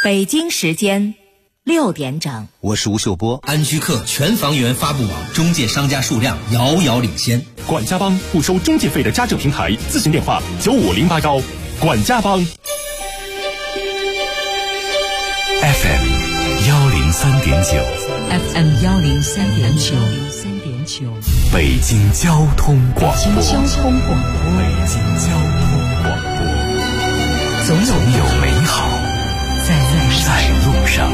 北京时间6点整， 我是吴秀波。 安居客全房源发布网中介商家数量遥遥领先。 管家帮不收中介费的家政平台，咨询电话95081。管家帮 FM 103.9 FM 103.9 北京交通广播。 北京交通广播，总有美好在路上。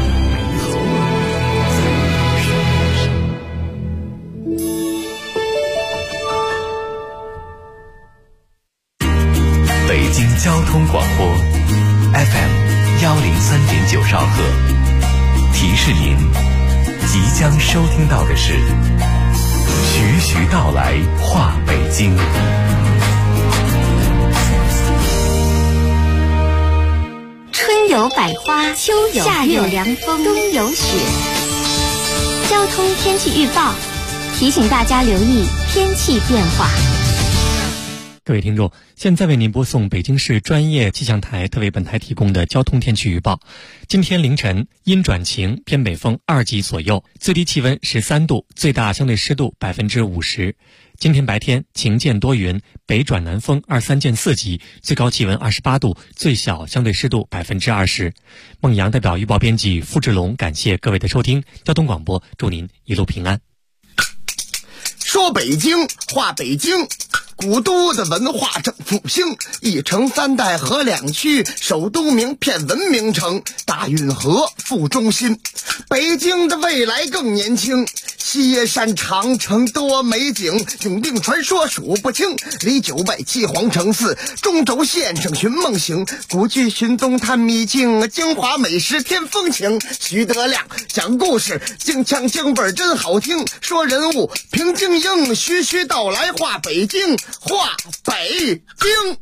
北京交通广播 FM 103.9兆赫，提示您即将收听到的是徐徐道来话北京。 春有百花，秋有夏有凉风，冬有雪。交通天气预报提醒大家留意天气变化。 各位听众，现在为您播送北京市专业气象台特为本台提供的交通天气预报。今天凌晨阴转晴，偏北风2级左右，最低气温13度，最大相对湿度50%。今天白天晴间多云，北转南风23见4级，最高气温28度，最小相对湿度20%。孟阳代表预报编辑付志龙，感谢各位的收听。交通广播祝您一路平安。 说北京话北京，古都的文化正复兴，一城三代河两区，首都名片文明城，大运河副中心。北京的未来更年轻，西山长城多美景，永定传说数不清，离9拜七皇城寺，中轴线上寻梦行，古剧寻踪探秘境，京华美食添风情。徐德亮讲故事，京腔京味真好听，说人物平静应，徐徐道来话北京，话北京。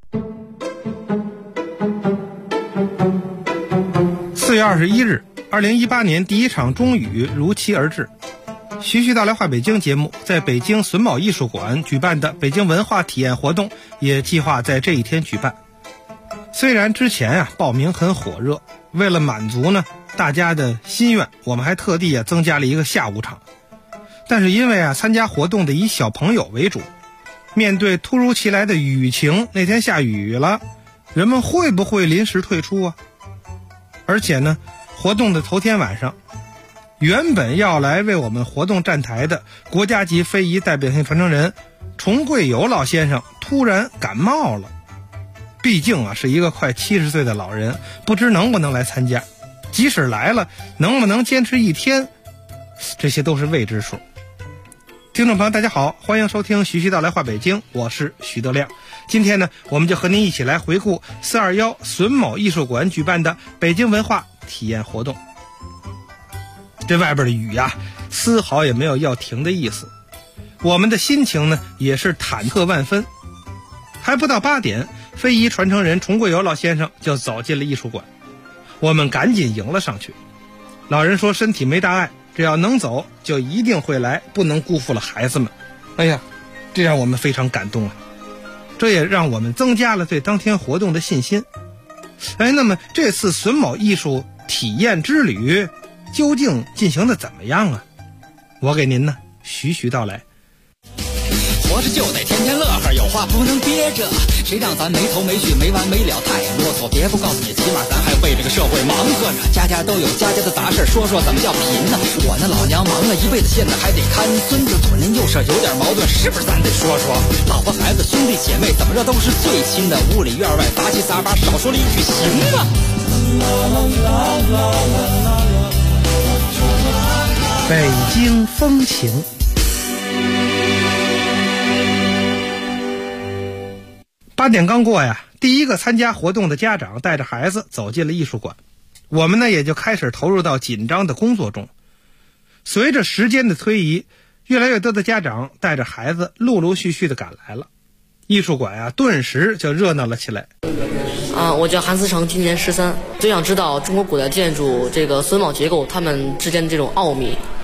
4月21日，2018年第一场中雨如期而至。徐徐道来话北京节目在北京榫卯艺术馆举办的北京文化体验活动也计划在这一天举办。虽然之前报名很火热，为了满足大家的心愿，我们还特地增加了一个下午场。但是因为参加活动的以小朋友为主，面对突如其来的雨情，那天下雨了，人们会不会临时退出啊？而且活动的头天晚上，原本要来为我们活动站台的国家级非遗代表性传承人崇贵友老先生突然感冒了，毕竟是一个快70岁的老人，不知能不能来参加，即使来了能不能坚持一天，这些都是未知数。听众朋友大家好，欢迎收听徐徐道来话北京，我是徐德亮。今天我们就和您一起来回顾421榫卯艺术馆举办的北京文化体验活动。这外边的雨丝毫也没有要停的意思，我们的心情也是忐忑万分。还不到8点，非遗传承人崇贵友老先生就走进了艺术馆，我们赶紧迎了上去。老人说身体没大碍，只要能走就一定会来，不能辜负了孩子们。哎呀，这让我们非常感动啊！这也让我们增加了对当天活动的信心。那么这次榫卯艺术体验之旅究竟进行的怎么样啊？我给您徐徐道来。 活着就得天天乐呵，有话不能憋着，谁让咱没头没绪没完没了太啰嗦，别不告诉你，起码咱还为这个社会忙活着，家家都有家家的杂事，说说怎么叫贫呢？我那老娘忙了一辈子，现在还得看孙子，左邻右舍有点矛盾，是不是咱得说说？老婆孩子兄弟姐妹怎么着都是最亲的，屋里院外杂七杂八，少说了一句行吗？ 北京风情。8点刚过第一个参加活动的家长带着孩子走进了艺术馆，我们也就开始投入到紧张的工作中。随着时间的推移，越来越多的家长带着孩子陆陆续续的赶来了，艺术馆顿时就热闹了起来。 我叫韩思成，今年13，最想知道中国古代建筑这个榫卯结构它们之间的这种奥秘。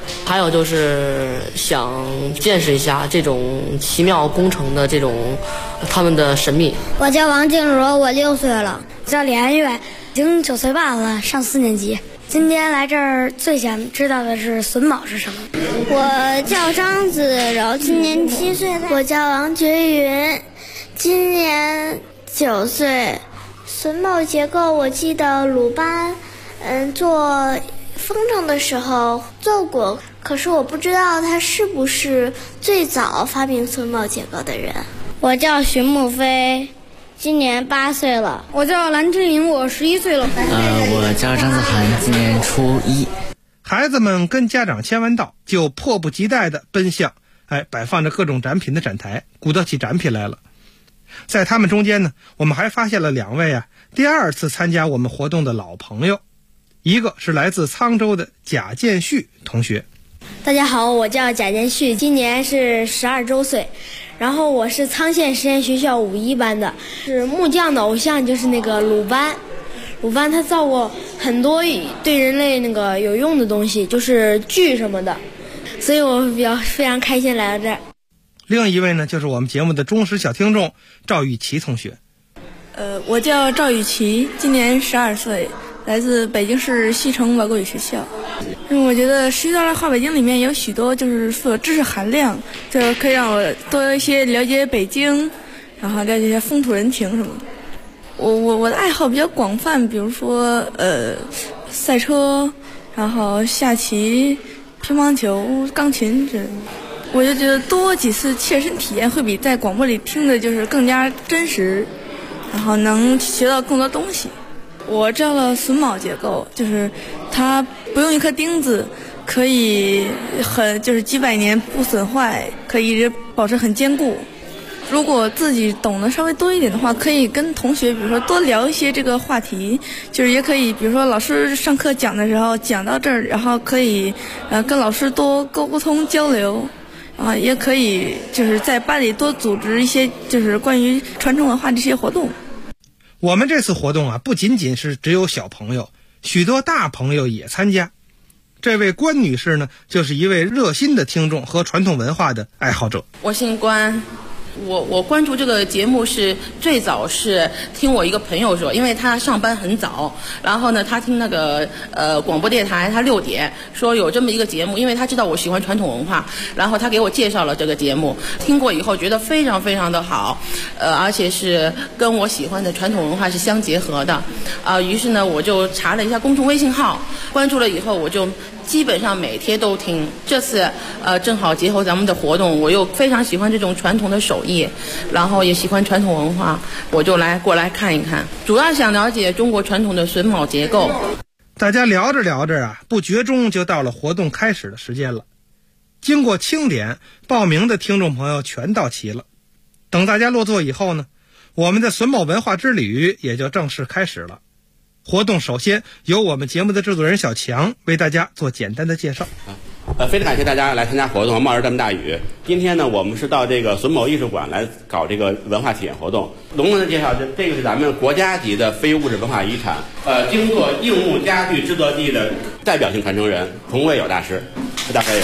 还有就是想见识一下这种奇妙工程的这种他们的神秘。 我叫王静茹，我6岁了。我叫李安月，已经9岁半了，上4年级。今天来这儿最想知道的是榫卯是什么。 我叫张子柔，今年7岁。 我叫王觉云，今年9岁。榫卯结构，我记得鲁班，做风筝的时候做过，可是我不知道他是不是最早发明榫卯结构的人。 我叫徐慕飞，今年8岁了。 我叫蓝志玲，我11岁了。 我叫张子涵，今年初1。 孩子们跟家长签完到，就迫不及待地奔向摆放着各种展品的展台，鼓捣起展品来了。在他们中间呢，我们还发现了2位第2次参加我们活动的老朋友，一个是来自沧州的贾建旭同学。 大家好，我叫贾建旭，今年是12周岁，然后我是沧县实验学校5一班的，是木匠的偶像就是那个鲁班。鲁班他造过很多对人类那个有用的东西，就是锯什么的，所以我非常开心来到这儿。 另一位呢，就是我们节目的忠实小听众赵雨琪同学。 我叫赵雨琪，今年12岁，来自北京市西城外国语学校。我觉得学校的话北京里面有许多就是富有知识含量，就可以让我多一些了解北京，然后了解一些风土人情什么的。我的爱好比较广泛，比如说赛车，然后下棋、乒乓球、钢琴之类的。我就觉得多几次切身体验会比在广播里听的就是更加真实，然后能学到更多东西。我知道了榫卯结构，就是它不用一颗钉子，可以就是几百年不损坏，可以一直保持很坚固。如果自己懂得稍微多一点的话，可以跟同学比如说多聊一些这个话题，就是也可以比如说老师上课讲的时候讲到这儿，然后可以跟老师多沟通交流，也可以就是在班里多组织一些就是关于传承文化这些活动。 我们这次活动不仅仅是只有小朋友，许多大朋友也参加。这位关女士呢，就是一位热心的听众和传统文化的爱好者。 我姓关，我关注这个节目是最早是听我一个朋友说，因为他上班很早，然后呢他听那个广播电台，他6点说有这么一个节目，因为他知道我喜欢传统文化，然后他给我介绍了这个节目，听过以后觉得非常非常的好，而且是跟我喜欢的传统文化是相结合的，于是呢我就查了一下公众微信号，关注了以后我就基本上每天都听。这次正好结合咱们的活动，我又非常喜欢这种传统的手艺，然后也喜欢传统文化，我就过来看一看，主要想了解中国传统的榫卯结构。 大家聊着聊着不觉中就到了活动开始的时间了。经过清点，报名的听众朋友全到齐了。等大家落座以后呢，我们的榫卯文化之旅也就正式开始了。活动首先由我们节目的制作人小强为大家做简单的介绍。 非常感谢大家来参加活动，冒着这么大雨。今天呢，我们是到这个榫卯艺术馆来搞这个文化体验活动。隆重的介绍，这个是咱们国家级的非物质文化遗产，精做硬木家具制作技艺的代表性传承人童卫友大师，大家可以。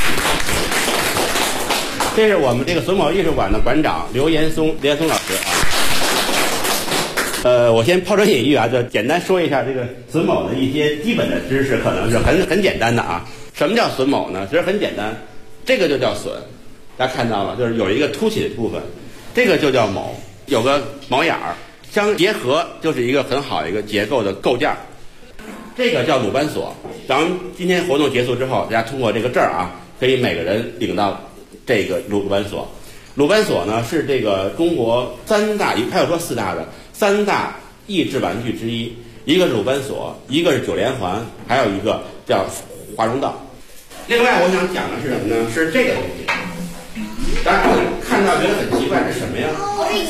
这是我们这个榫卯艺术馆的馆长刘岩松老师我先抛砖引玉就简单说一下这个榫卯的一些基本的知识，可能是很简单的什么叫榫卯呢？其实很简单，这个就叫榫，大家看到了，就是有一个凸起的部分，这个就叫卯，有个卯眼儿，相结合就是一个很好一个结构的构件。这个叫鲁班锁。咱们今天活动结束之后，大家通过这个证可以每个人领到这个鲁班锁。鲁班锁呢是这个中国3大，还有说4大的3大益智玩具之一，一个是鲁班锁，一个是9连环，还有一个叫华容道。另外我想讲的是什么呢？是这个东西，大家看到觉得很奇怪，是什么呀？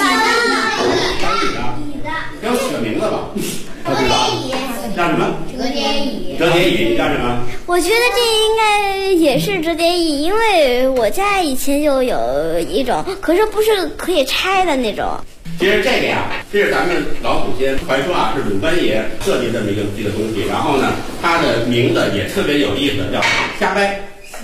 要起个名字吧？不知道叫什么？折叠椅。折叠椅叫什么？ 我觉得这应该也是折叠椅，因为我家以前就有一种，可是不是可以拆的那种。 其实这个这是咱们老祖先传说是鲁班爷设计这么一个东西，然后呢，它的名字也特别有意思，叫瞎掰。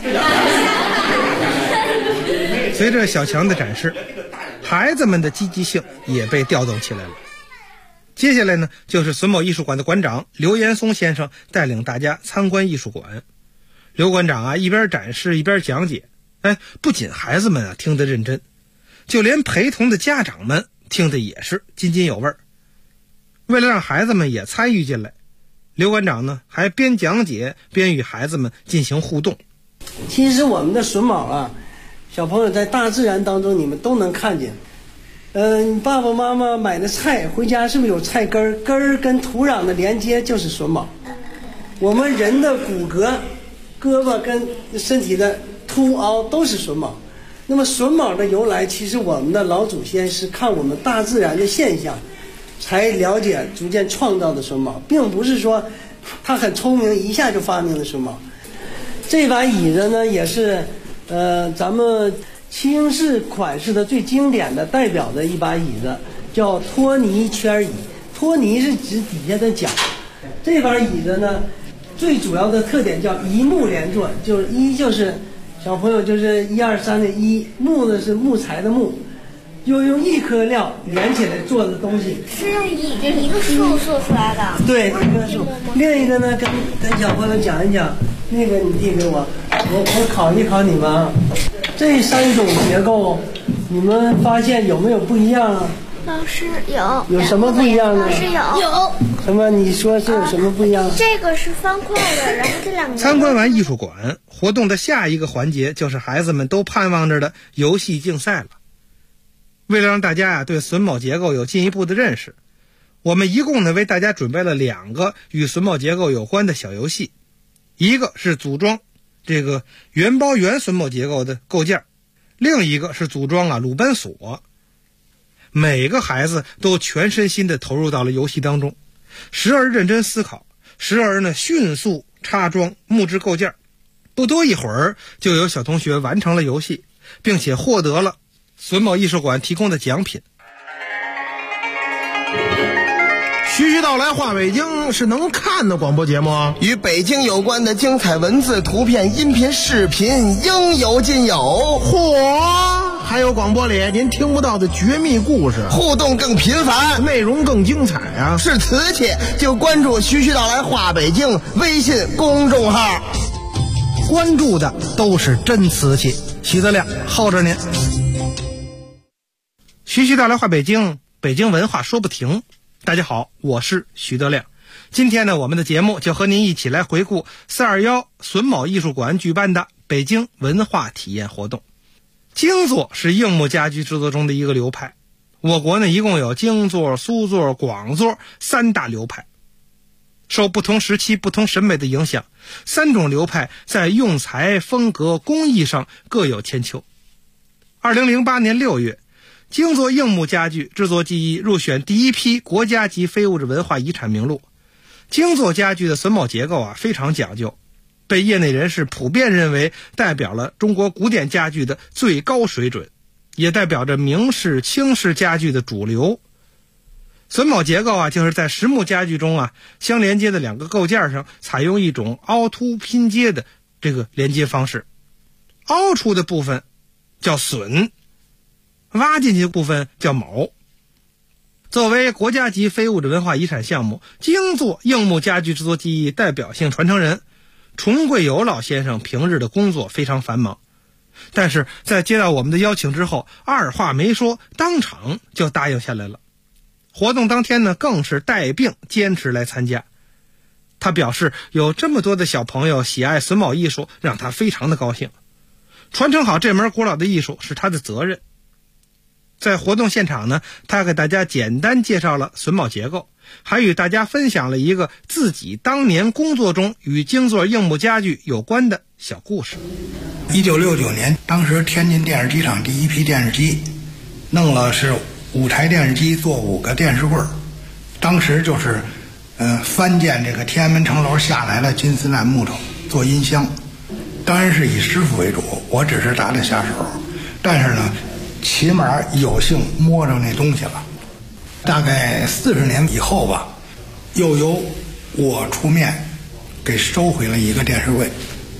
随着小强的展示，孩子们的积极性也被调动起来了。接下来呢，就是榫卯艺术馆的馆长刘延松先生带领大家参观艺术馆。刘馆长啊，一边展示一边讲解，不仅孩子们啊听得认真，就连陪同的家长们听得也是津津有味儿。为了让孩子们也参与进来，刘馆长呢还边讲解边与孩子们进行互动。 其实我们的榫卯啊，小朋友在大自然当中你们都能看见。你爸爸妈妈买的菜回家是不是有菜根儿？根儿跟土壤的连接就是榫卯。我们人的骨骼、胳膊跟身体的凸凹都是榫卯。那么榫卯的由来，其实我们的老祖先是看我们大自然的现象，才了解逐渐创造的榫卯，并不是说他很聪明一下就发明了榫卯。这把椅子呢，也是咱们清式款式的最经典的代表的一把椅子，叫托尼圈椅。托尼是指底下的脚。这把椅子呢，最主要的特点叫一木连坐，就是一就是小朋友就是1、2、3的一，木呢是木材的木，就用一颗料连起来做的东西。 是用一个树做出来的。对，一棵树。 另一个呢，跟小朋友讲一讲，那个你递给我，我考一考你们啊。这3种结构，你们发现有没有不一样啊？ 老师有。 有什么不一样呢？ 老师有。 什么？你说是有什么不一样？ 这个是方块的，然后这两个。 参观完艺术馆，活动的下一个环节就是孩子们都盼望着的游戏竞赛了。为了让大家对榫卯结构有进一步的认识，我们一共呢为大家准备了2个与榫卯结构有关的小游戏，一个是组装这个元包圆榫卯结构的构件，另一个是组装鲁班锁。每个孩子都全身心地投入到了游戏当中，时而认真思考，时而呢迅速插装木质构件。不多一会儿，就有小同学完成了游戏，并且获得了榫卯艺术馆提供的奖品。 徐徐道来话北京是能看的广播节目，与北京有关的精彩文字、图片、音频、视频应有尽有。嚯！还有广播里您听不到的绝密故事，互动更频繁，内容更精彩啊！是瓷器就关注徐徐道来话北京微信公众号， 关注的都是真瓷器。徐德亮候着您。徐徐道来话北京，北京文化说不停。大家好，我是徐德亮。今天呢，我们的节目就和您一起来回顾421榫卯艺术馆举办的北京文化体验活动。京座是硬木家具制作中的一个流派，我国呢一共有京座、苏座、广座3大流派。受不同时期不同审美的影响，3种流派在用材、风格、工艺上各有千秋。2008年6月，京座硬木家具制作技艺入选第一批国家级非物质文化遗产名录。京座家具的榫卯结构非常讲究，被业内人士普遍认为代表了中国古典家具的最高水准，也代表着明式、清式家具的主流。榫卯结构就是在实木家具中相连接的2个构件上采用一种凹凸拼接的这个连接方式，凹出的部分叫榫，挖进去的部分叫卯。作为国家级非物质文化遗产项目，京座硬木家具制作技艺代表性传承人崇贵友老先生平日的工作非常繁忙，但是在接到我们的邀请之后，二话没说，当场就答应下来了。活动当天呢，更是带病坚持来参加。他表示有这么多的小朋友喜爱榫卯艺术，让他非常的高兴。传承好这门古老的艺术是他的责任。在活动现场呢，他给大家简单介绍了榫卯结构，还与大家分享了一个自己当年工作中与京座硬木家具有关的小故事。 1969年，当时天津电视机厂第一批电视机弄了是5台电视机做5个电视柜，当时就是翻建这个天安门城楼下来的金丝楠木头做音箱，当然是以师傅为主，我只是打打下手，但是呢起码有幸摸着那东西了。大概40年以后吧，又由我出面给收回了一个电视柜，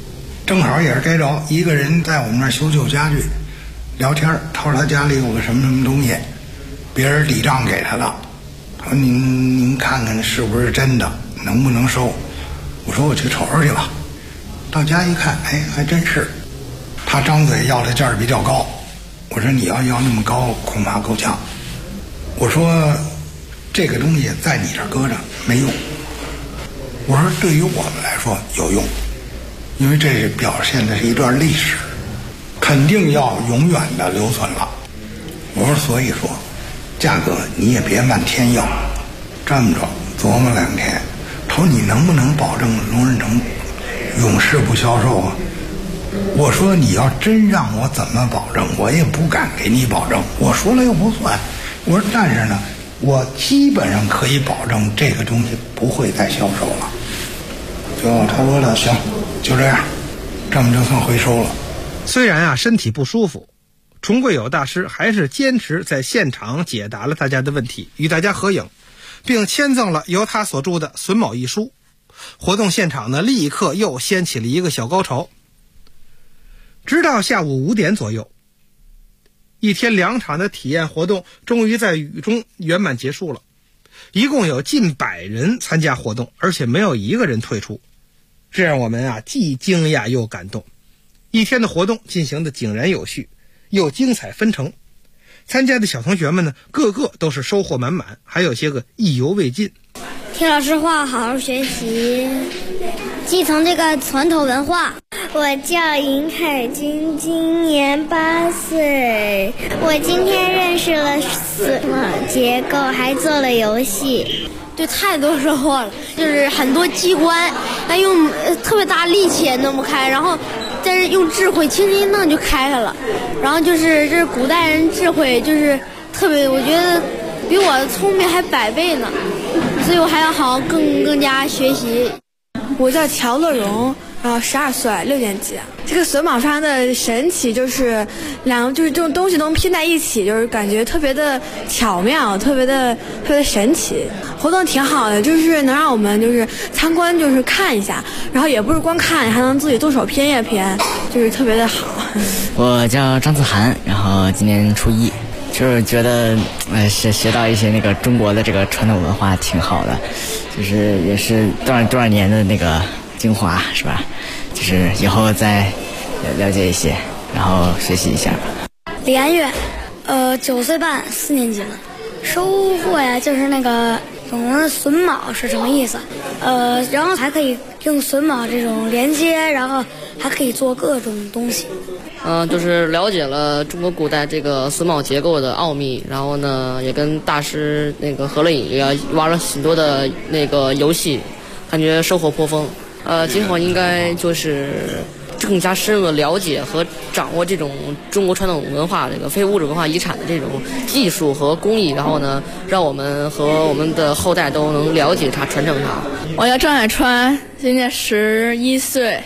正好也是该着，一个人在我们那儿修旧家具，聊天，他说他家里有个什么什么东西，别人抵账给他了，他说您看看是不是真的，能不能收？我说我去瞅瞅去吧。到家一看，哎，还真是。他张嘴要的价儿比较高，我说你要那么高，恐怕够呛。我说这个东西在你这儿搁着没用，我说对于我们来说有用，因为这是表现的是一段历史，肯定要永远的留存了。我说所以说价格你也别漫天要，这么着琢磨2天，他说你能不能保证龙仁成永世不销售啊？我说你要真让我怎么保证，我也不敢给你保证，我说了又不算。我说但是呢，我基本上可以保证这个东西不会再销售了。就他说了，行，就这样，这么就算回收了。 虽然啊身体不舒服，崇贵友大师还是坚持在现场解答了大家的问题，与大家合影，并签赠了由他所著的《榫卯》一书。活动现场呢，立刻又掀起了一个小高潮。直到下午5点左右，一天2场的体验活动终于在雨中圆满结束了。一共有近100人参加活动，而且没有一个人退出，这让我们啊既惊讶又感动。一天的活动进行的井然有序，又精彩纷呈。参加的小同学们呢，个个都是收获满满，还有些个意犹未尽。 听老师话，好好学习，继承这个传统文化。 我叫尹凯军，今年8岁。我今天认识了榫卯结构，还做了游戏。 对，太多收获了，就是很多机关，但用特别大力气也弄不开，然后但是用智慧轻轻一弄就开开了。然后就是这是古代人智慧，就是特别，我觉得比我的聪明还100倍呢，所以我还要好更加学习。 我叫乔乐荣，然后12岁，6年级。这个榫卯上的神奇就是就是这种东西都拼在一起，就是感觉特别的巧妙，特别的神奇。活动挺好的，就是能让我们就是参观，就是看一下，然后也不是光看，还能自己动手拼一拼，就是特别的好。 我叫张子涵，然后今年初1。就是觉得学到一些那个中国的这个传统文化挺好的，就是也是多少年的那个精华，是吧？就是以后再了解一些，然后学习一下。 李安月，9岁半，4年级了。收获呀，就是那个懂榫卯是什么意思，然后还可以用榫卯这种连接，然后还可以做各种东西。 就是了解了中国古代这个榫卯结构的奥秘，然后呢，也跟大师那个何乐颖玩了很多的那个游戏，感觉收获颇丰。今后应该就是更加深入的了解和掌握这种中国传统文化这个非物质文化遗产的这种技术和工艺，然后呢，让我们和我们的后代都能了解它、传承它。 我叫张海川，今年11岁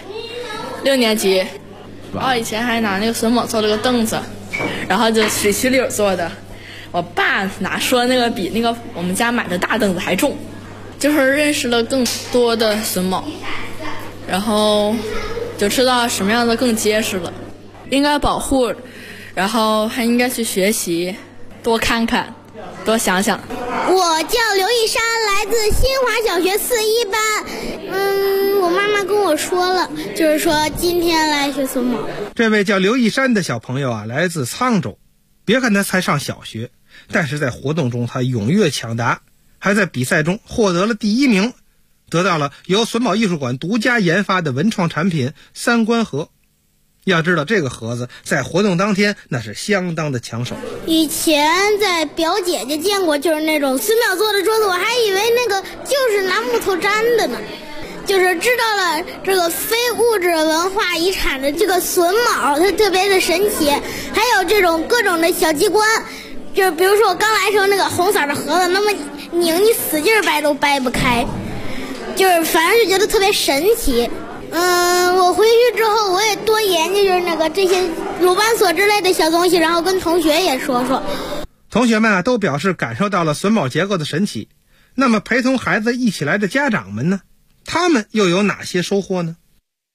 ，6年级。以前还拿那个榫卯做了个凳子，然后就水曲柳做的。我爸拿说那个比那个我们家买的大凳子还重，就是认识了更多的榫卯，然后就知道什么样的更结实了，应该保护，然后还应该去学习，多看看，多想想。 我叫刘一山，来自新华小学4、1班。我妈妈跟我说了，就是说今天来学榫卯。 这位叫刘一山的小朋友啊，来自沧州。别看他才上小学，但是在活动中他踊跃抢答，还在比赛中获得了第1名，得到了由榫卯艺术馆独家研发的文创产品3观盒。要知道这个盒子在活动当天那是相当的抢手。 以前在表姐姐见过，就是那种榫卯做的桌子，我还以为那个就是拿木头粘的呢。就是知道了这个非物质文化遗产的这个榫卯，它特别的神奇。还有这种各种的小机关，就是比如说我刚来的时候那个红色的盒子，那么拧你使劲掰都掰不开，就是反正就觉得特别神奇。我回去之后我也多研究就是那个这些鲁班锁之类的小东西，然后跟同学也说说。 同学们啊都表示感受到了榫卯结构的神奇。那么陪同孩子一起来的家长们呢，他们又有哪些收获呢？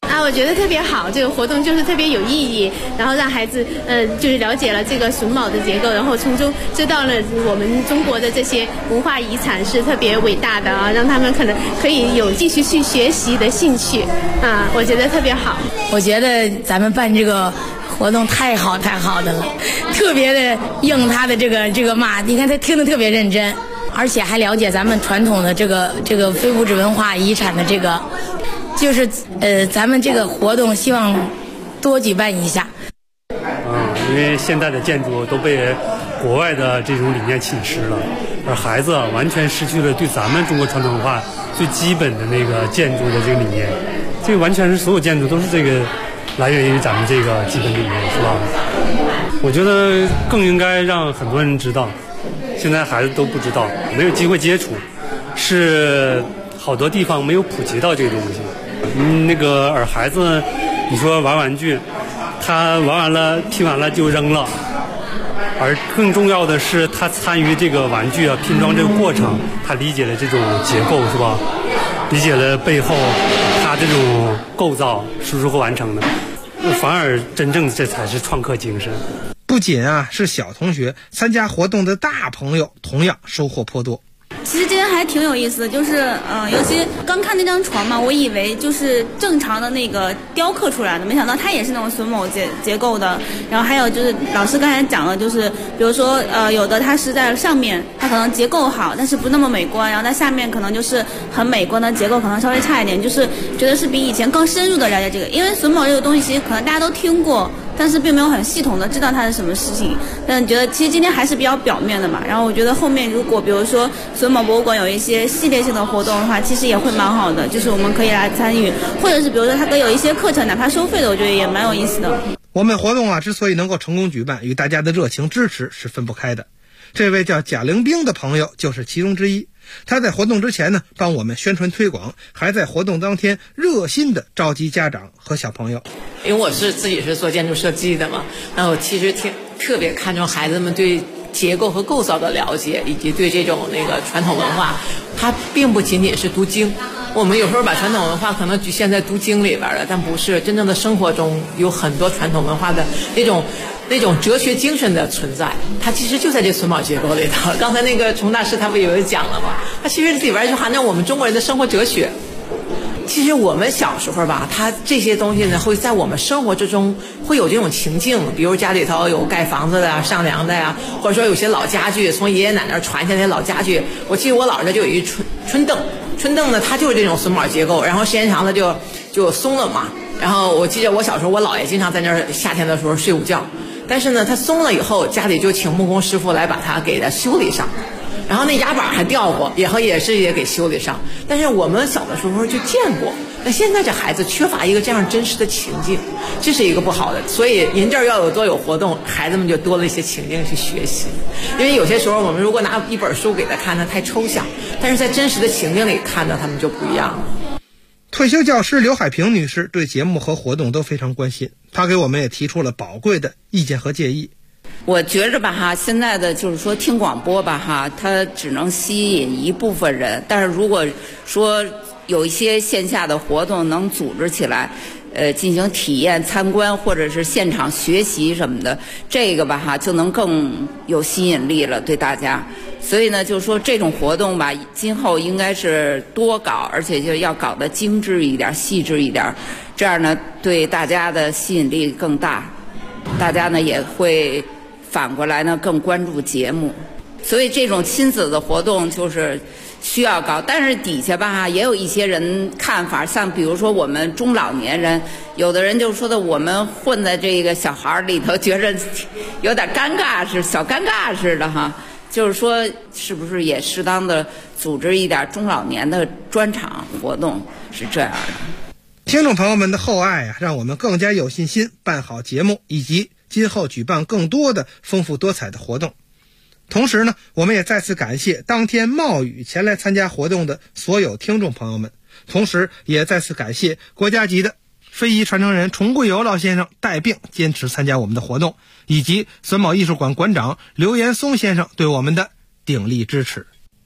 我觉得特别好，这个活动就是特别有意义，然后让孩子就是了解了这个榫卯的结构，然后从中知道了我们中国的这些文化遗产是特别伟大的啊，让他们可能可以有继续去学习的兴趣啊，我觉得特别好。 我觉得咱们办这个活动太好的了，特别的应他的这个嘛，你看他听得特别认真，而且还了解咱们传统的这个非物质文化遗产的这个。就是咱们这个活动希望多举办一下。 因为现在的建筑都被国外的这种理念侵蚀了，而孩子完全失去了对咱们中国传统文化最基本的那个建筑的这个理念。这个完全是所有建筑都是这个来源于咱们这个基本理念，是吧？我觉得更应该让很多人知道，现在孩子都不知道，没有机会接触，是好多地方没有普及到这个东西。那个而孩子，你说玩玩具，他玩完了拼完了就扔了，而更重要的是他参与这个玩具拼装这个过程，他理解了这种结构，是吧？理解了背后他这种构造是如何完成的，反而真正这才是创客精神。 不仅是小同学，参加活动的大朋友同样收获颇多。 其实今天还挺有意思的，就是尤其刚看那张床嘛，我以为就是正常的那个雕刻出来的，没想到它也是那种榫卯结构的。然后还有就是老师刚才讲了，就是比如说有的它是在上面，它可能结构好，但是不那么美观，然后在下面可能就是很美观的结构，可能稍微差一点，就是觉得是比以前更深入的了解这个。因为榫卯这个东西其实可能大家都听过，但是并没有很系统的知道它是什么事情。但觉得其实今天还是比较表面的嘛。然后我觉得后面如果比如说榫卯博物馆有一些系列性的活动的话，其实也会蛮好的，就是我们可以来参与，或者是比如说它可以有一些课程，哪怕收费的，我觉得也蛮有意思的。 我们活动之所以能够成功举办，与大家的热情支持是分不开的。这位叫贾玲冰的朋友就是其中之一。他在活动之前呢，帮我们宣传推广，还在活动当天热心的召集家长和小朋友。 因为我自己是做建筑设计的嘛，那我其实特别看重孩子们对结构和构造的了解，以及对这种传统文化，它并不仅仅是读经。我们有时候把传统文化可能局限在读经里边了，但不是，真正的生活中有很多传统文化的那种哲学精神的存在，它其实就在这榫卯结构里头。刚才那个崇大师他不有讲了吗？它其实里边就含着我们中国人的生活哲学。其实我们小时候吧，它这些东西呢会在我们生活之中会有这种情境，比如家里头有盖房子的呀、上梁的呀，或者说有些老家具从爷爷奶奶传下来的老家具。我记得我姥姥家就有一春凳呢，它就是这种榫卯结构，然后时间长了就松了嘛。然后我记得我小时候，我姥爷经常在那儿夏天的时候睡午觉，但是呢，它松了以后，家里就请木工师傅来把它给它修理上。然后那压板还掉过，也给修理上。但是我们小的时候就见过，那现在这孩子缺乏一个这样真实的情境，这是一个不好的。所以您这儿要多有活动，孩子们就多了一些情境去学习。因为有些时候我们如果拿一本书给他看，那太抽象，但是在真实的情境里看到他们就不一样了。 退休教师刘海平女士对节目和活动都非常关心，她给我们也提出了宝贵的意见和建议。 我觉着吧现在的就是说听广播吧它只能吸引一部分人，但是如果说有一些线下的活动能组织起来，进行体验参观或者是现场学习什么的，这个吧就能更有吸引力了对大家。所以呢，就是说这种活动吧，今后应该是多搞，而且就要搞得精致一点、细致一点，这样呢对大家的吸引力更大，大家呢也会反过来呢更关注节目。所以这种亲子的活动就是需要搞，但是底下吧也有一些人看法，像比如说我们中老年人，有的人就说的我们混在这个小孩里头，觉着有点尴尬，是小尴尬似的就是说是不是也适当的组织一点中老年的专场活动，是这样的。 听众朋友们的厚爱让我们更加有信心办好节目，以及今后举办更多的丰富多彩的活动。同时呢，我们也再次感谢当天冒雨前来参加活动的所有听众朋友们，同时也再次感谢国家级的非遗传承人崇贵友老先生带病坚持参加我们的活动，以及榫卯艺术馆馆长刘延松先生对我们的鼎力支持。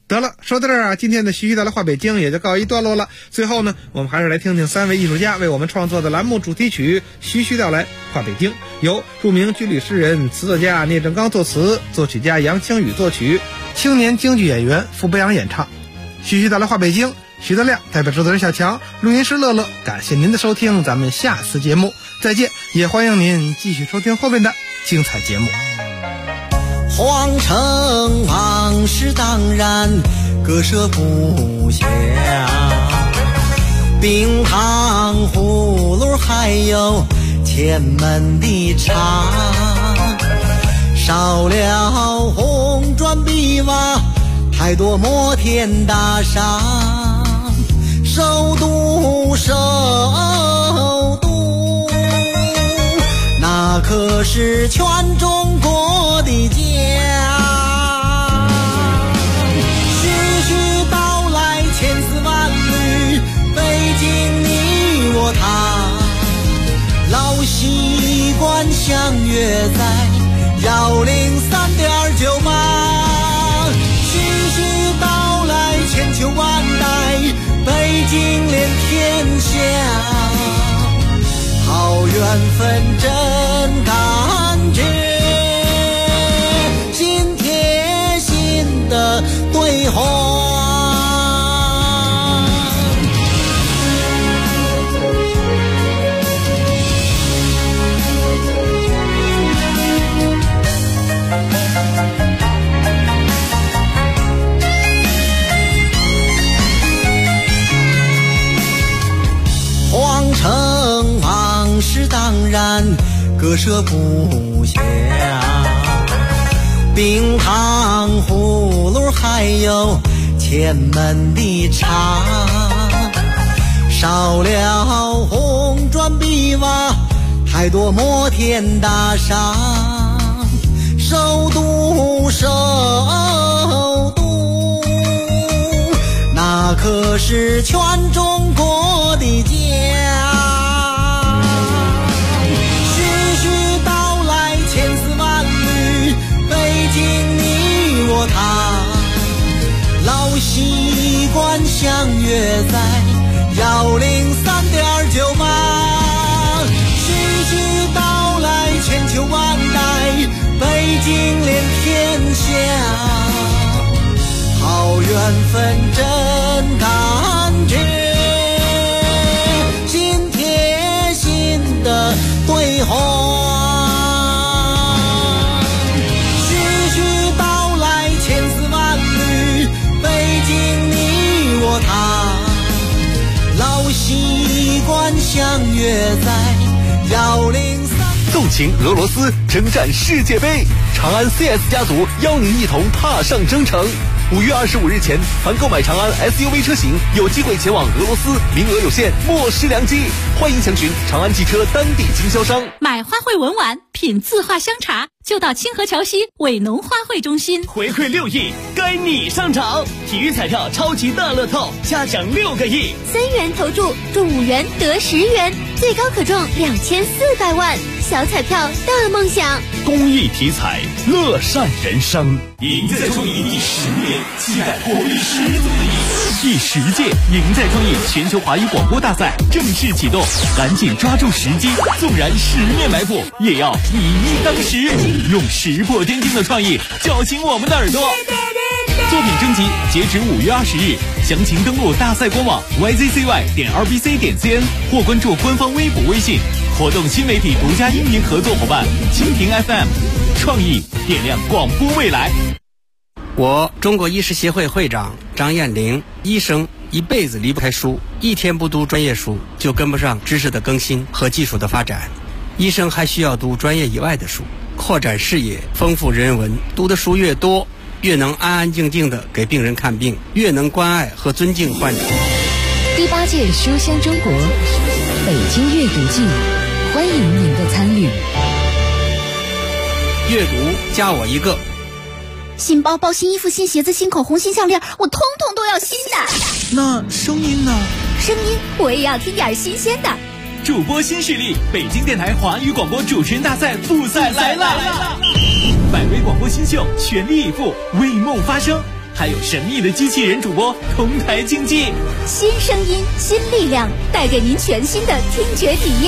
得了，说到这儿啊，今天的徐徐带来话北京也就告一段落了。最后呢，我们还是来听听3位艺术家为我们创作的栏目主题曲《徐徐带来话北京》，由著名军旅诗人、词作家聂正刚作词，作曲家杨清宇作曲，青年京剧演员傅北阳演唱。徐徐带来话北京，徐德亮代表制作人小强，录音师乐乐，感谢您的收听，咱们下次节目再见，也欢迎您继续收听后面的精彩节目。 皇城往事当然割舍不下，冰糖葫芦还有前门的茶，少了红砖碧瓦，太多摩天大厦，首都首都，那可是全中国的家。徐徐道来千丝万缕，北京你我他，老习惯相约在103.98。徐徐道来千秋万代，北京连天下，好缘分真感觉，心贴心的对话。皇城往事当然割舍不下，冰糖葫芦还有前门的茶，少了红砖碧瓦，太多摩天大厦，首都首都，那可是全中国的家。徐徐道来千丝万缕，北京你我他，老习惯相约在103.98。徐徐道来千秋万代，北京连天下，好缘分真感觉，心贴心的对话。徐徐道来千丝万缕，北京你我他，老习惯相约在103。 纵情俄罗斯，征战世界杯，长安 CS 家族邀您一同踏上征程。5月25日前，凡购买长安 SUV 车型，有机会前往俄罗斯，名额有限，莫失良机。欢迎详询长安汽车当地经销商。 买花卉文玩，品字画香茶，就到清河桥西伟农花卉中心。 回馈6亿，该你上场！体育彩票超级大乐透，嘉奖6个亿 ，3元投注，中5元得10元，最高可中2400万。小彩票大梦想， 公益体彩，乐善人生。赢在创意第10年，期待活力十足的你。第10届赢在创意全球华语广播大赛正式启动，赶紧抓住时机，纵然10面埋伏，也要以一当十，用石破天惊的创意叫醒我们的耳朵。作品征集截止5月20日，详情登录大赛官网 yzcy.rbc.cn 或关注官方微博微信。活动新媒体独家音频合作伙伴蜻蜓 FM， 创意点亮广播未来。 我中国医师协会会长张艳玲，医生一辈子离不开书，一天不读专业书就跟不上知识的更新和技术的发展。医生还需要读专业以外的书，扩展视野，丰富人文。读的书越多，越能安安静静地给病人看病，越能关爱和尊敬患者。 第8届书香中国北京阅读季，欢迎您的参与。 阅读加我一个。 新包包、新衣服、新鞋子、新口红、新项链，我通通都要新的。 那声音呢？ 声音我也要听点新鲜的。 主播新势力，北京电台华语广播主持人大赛复赛来了！百位广播新秀全力以赴，为梦发声。 还有神秘的机器人主播同台竞技。 新声音，新力量，带给您全新的听觉体验。